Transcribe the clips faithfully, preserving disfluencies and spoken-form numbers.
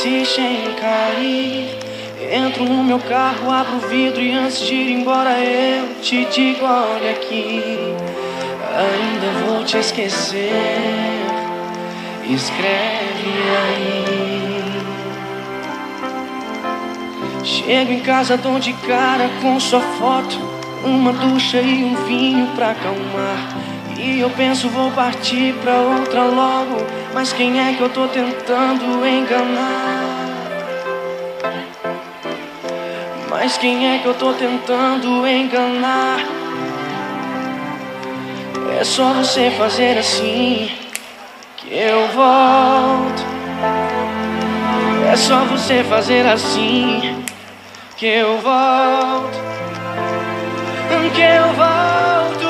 insiste em cair. Entro no meu carro, abro o vidro e antes de ir embora eu te digo, olha aqui, ainda vou te esquecer, escreve aí. Chego em casa, dou de cara com sua foto, uma ducha e um vinho pra acalmar. E eu penso, vou partir pra outra logo, mas quem é que eu tô tentando enganar? Mas quem é que eu tô tentando enganar? É só você fazer assim que eu volto. É só você fazer assim que eu volto. Que eu volto.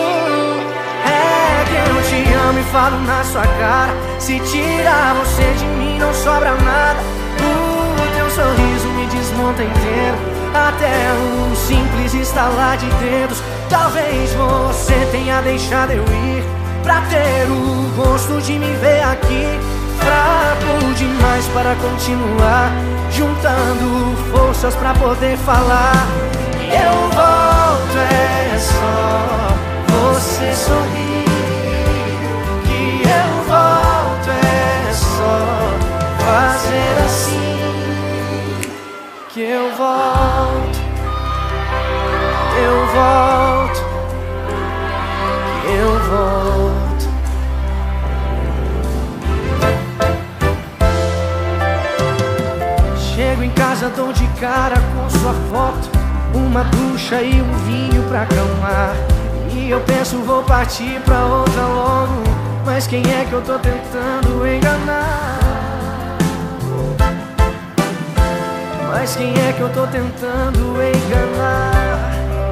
É que eu te amo e falo na sua cara. Se tirar você de mim não sobra nada. O teu sorriso me desmonta inteiro. Até um simples estalar de dedos. Talvez você tenha deixado eu ir pra ter o gosto de me ver aqui. Fraco demais para continuar, juntando forças pra poder falar. Eu volto, é só você sorrir. Que eu volto, é só fazer assim. Que eu volto, eu volto, eu volto. Chego em casa, dou de cara com sua foto, uma ducha e um vinho pra acalmar. E eu penso, vou partir pra outra logo, mas quem é que eu tô tentando enganar? Mas quem é que eu tô tentando enganar?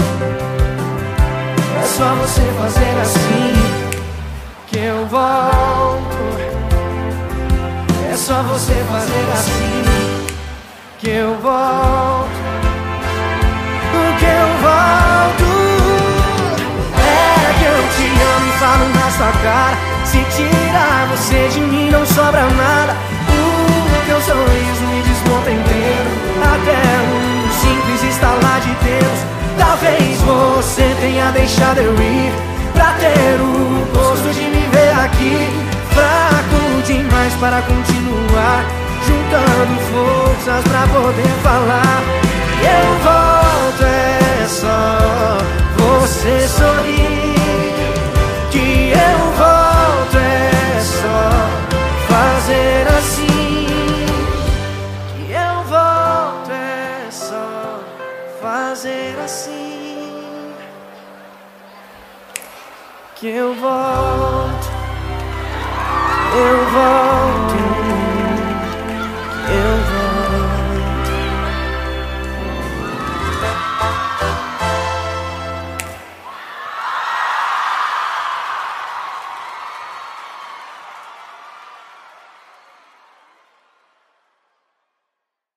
É só você fazer assim que eu volto. É só você fazer assim que eu volto. Que eu volto. É que eu te amo e falo na sua cara. Se tirar você de mim não sobra nada. O teu sorriso me desmonta inteiro. Até um simples estalar de dedos. Talvez você tenha deixado eu ir pra ter o gosto de me ver aqui. Fraco demais para continuar, juntando forças pra poder falar. Eu volto, é só você sorrir. Que eu volto, é só fazer assim. Que eu volto, é só fazer assim. Que eu volto, eu volto.